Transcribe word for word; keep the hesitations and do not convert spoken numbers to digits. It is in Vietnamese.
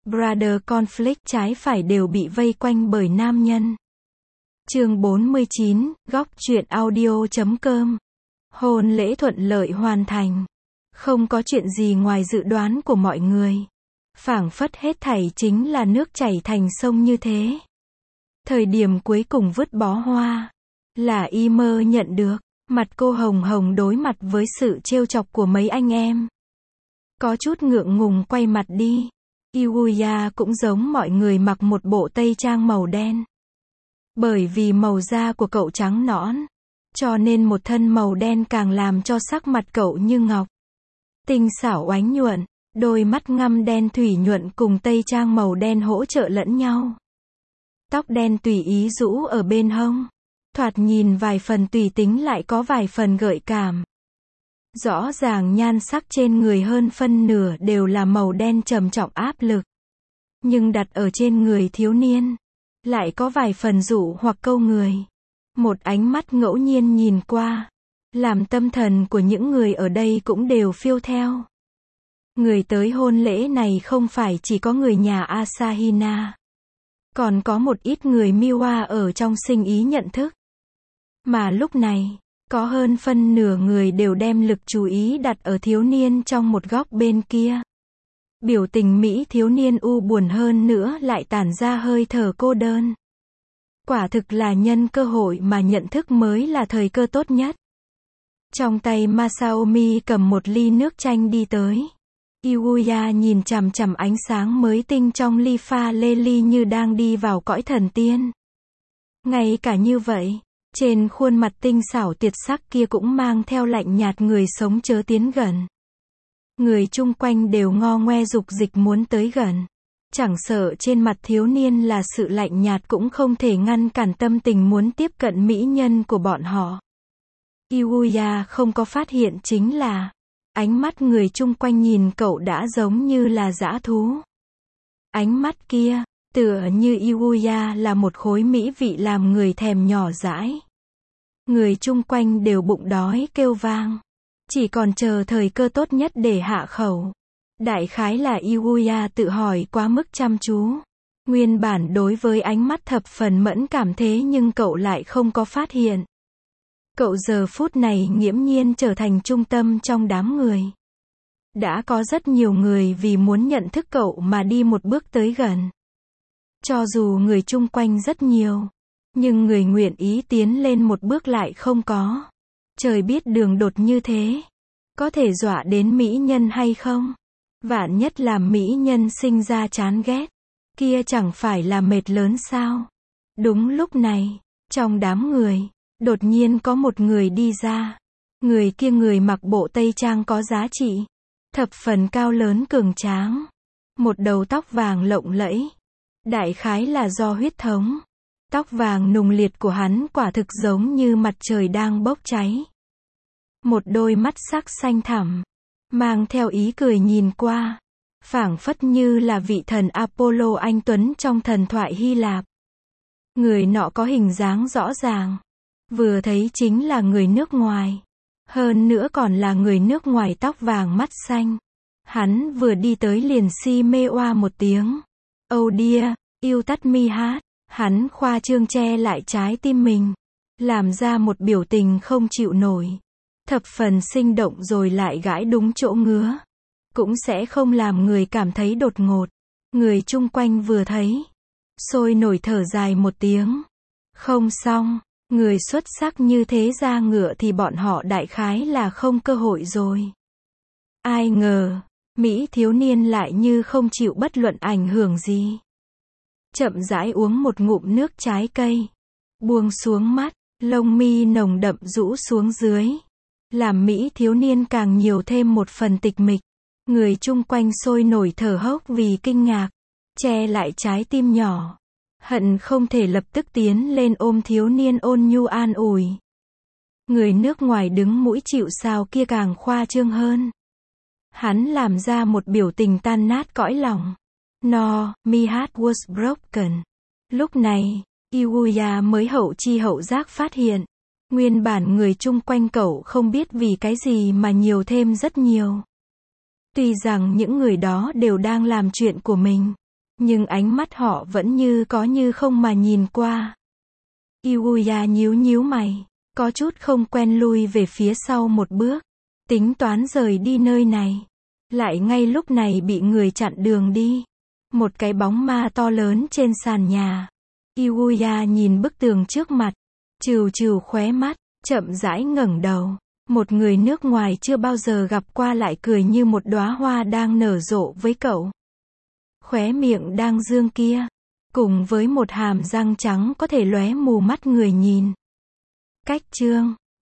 Brother conflict trái phải đều bị vây quanh bởi nam nhân. Chương bốn mươi chín, góc truyện audio chấm com. Hôn lễ thuận lợi hoàn thành. Không có chuyện gì ngoài dự đoán của mọi người. Phảng phất hết thảy chính là nước chảy thành sông như thế. Thời điểm cuối cùng vứt bó hoa, là y mơ nhận được. Mặt cô hồng hồng đối mặt với sự trêu chọc của mấy anh em. Có chút ngượng ngùng quay mặt đi. Yuya cũng giống mọi người mặc một bộ tây trang màu đen. Bởi vì màu da của cậu trắng nõn, cho nên một thân màu đen càng làm cho sắc mặt cậu như ngọc. Tinh xảo oánh nhuận, đôi mắt ngăm đen thủy nhuận cùng tây trang màu đen hỗ trợ lẫn nhau. Tóc đen tùy ý rũ ở bên hông. Thoạt nhìn vài phần tùy tính lại có vài phần gợi cảm. Rõ ràng nhan sắc trên người hơn phân nửa đều là màu đen trầm trọng áp lực. Nhưng đặt ở trên người thiếu niên, lại có vài phần dụ hoặc câu người. Một ánh mắt ngẫu nhiên nhìn qua, làm tâm thần của những người ở đây cũng đều phiêu theo. Người tới hôn lễ này không phải chỉ có người nhà Asahina. Còn có một ít người Miwa ở trong sinh ý nhận thức. Mà lúc này, có hơn phân nửa người đều đem lực chú ý đặt ở thiếu niên trong một góc bên kia. Biểu tình Mỹ thiếu niên u buồn hơn nữa lại tản ra hơi thở cô đơn. Quả thực là nhân cơ hội mà nhận thức mới là thời cơ tốt nhất. Trong tay Masaomi cầm một ly nước chanh đi tới. Yuya nhìn chằm chằm ánh sáng mới tinh trong ly pha lê ly như đang đi vào cõi thần tiên. Ngay cả như vậy, trên khuôn mặt tinh xảo tuyệt sắc kia cũng mang theo lạnh nhạt người sống chớ tiến gần. Người chung quanh đều ngo ngoe dục dịch muốn tới gần. Chẳng sợ trên mặt thiếu niên là sự lạnh nhạt cũng không thể ngăn cản tâm tình muốn tiếp cận mỹ nhân của bọn họ. Yuya không có phát hiện chính là, ánh mắt người chung quanh nhìn cậu đã giống như là dã thú. Ánh mắt kia, tựa như Yuya là một khối mỹ vị làm người thèm nhỏ dãi. Người chung quanh đều bụng đói kêu vang. Chỉ còn chờ thời cơ tốt nhất để hạ khẩu. Đại khái là Yuya tự hỏi quá mức chăm chú. Nguyên bản đối với ánh mắt thập phần mẫn cảm thế nhưng cậu lại không có phát hiện. Cậu giờ phút này nghiễm nhiên trở thành trung tâm trong đám người. Đã có rất nhiều người vì muốn nhận thức cậu mà đi một bước tới gần. Cho dù người chung quanh rất nhiều, nhưng người nguyện ý tiến lên một bước lại không có. Trời biết đường đột như thế, có thể dọa đến mỹ nhân hay không? Vạn nhất làm mỹ nhân sinh ra chán ghét, kia chẳng phải là mệt lớn sao? Đúng lúc này, trong đám người, đột nhiên có một người đi ra. Người kia người mặc bộ tây trang có giá trị, thập phần cao lớn cường tráng, một đầu tóc vàng lộng lẫy. Đại khái là do huyết thống. Tóc vàng nùng liệt của hắn quả thực giống như mặt trời đang bốc cháy. Một đôi mắt sắc xanh thẳm, mang theo ý cười nhìn qua, phảng phất như là vị thần Apollo anh tuấn trong thần thoại Hy Lạp. Người nọ có hình dáng rõ ràng, vừa thấy chính là người nước ngoài, hơn nữa còn là người nước ngoài tóc vàng mắt xanh. Hắn vừa đi tới liền si mê oa một tiếng. Oh dear, you touch me heart. Hắn khoa trương che lại trái tim mình, làm ra một biểu tình không chịu nổi. Thập phần sinh động rồi lại gãi đúng chỗ ngứa. Cũng sẽ không làm người cảm thấy đột ngột. Người chung quanh vừa thấy, sôi nổi thở dài một tiếng. Không xong, người xuất sắc như thế ra ngựa thì bọn họ đại khái là không cơ hội rồi. Ai ngờ, Mỹ thiếu niên lại như không chịu bất luận ảnh hưởng gì. Chậm rãi uống một ngụm nước trái cây, buông xuống mắt, lông mi nồng đậm rũ xuống dưới, làm Mỹ thiếu niên càng nhiều thêm một phần tịch mịch. Người chung quanh sôi nổi thở hốc vì kinh ngạc, che lại trái tim nhỏ, hận không thể lập tức tiến lên ôm thiếu niên ôn nhu an ủi. Người nước ngoài đứng mũi chịu sào kia càng khoa trương hơn. Hắn làm ra một biểu tình tan nát cõi lòng. No, my heart was broken. Lúc này, Yuya mới hậu chi hậu giác phát hiện. Nguyên bản người chung quanh cậu không biết vì cái gì mà nhiều thêm rất nhiều. Tuy rằng những người đó đều đang làm chuyện của mình, Nhưng ánh mắt họ vẫn như có như không mà nhìn qua. Yuya nhíu nhíu mày, có chút không quen lui về phía sau một bước, tính toán rời đi nơi này. Lại ngay lúc này bị người chặn đường đi. Một cái bóng ma to lớn trên sàn nhà. Yuya nhìn bức tường trước mặt, trừu trừu khóe mắt, chậm rãi ngẩng đầu. Một người nước ngoài chưa bao giờ gặp qua lại cười như một đóa hoa đang nở rộ với cậu. Khóe miệng đang dương kia, cùng với một hàm răng trắng có thể lóe mù mắt người nhìn. Cách chương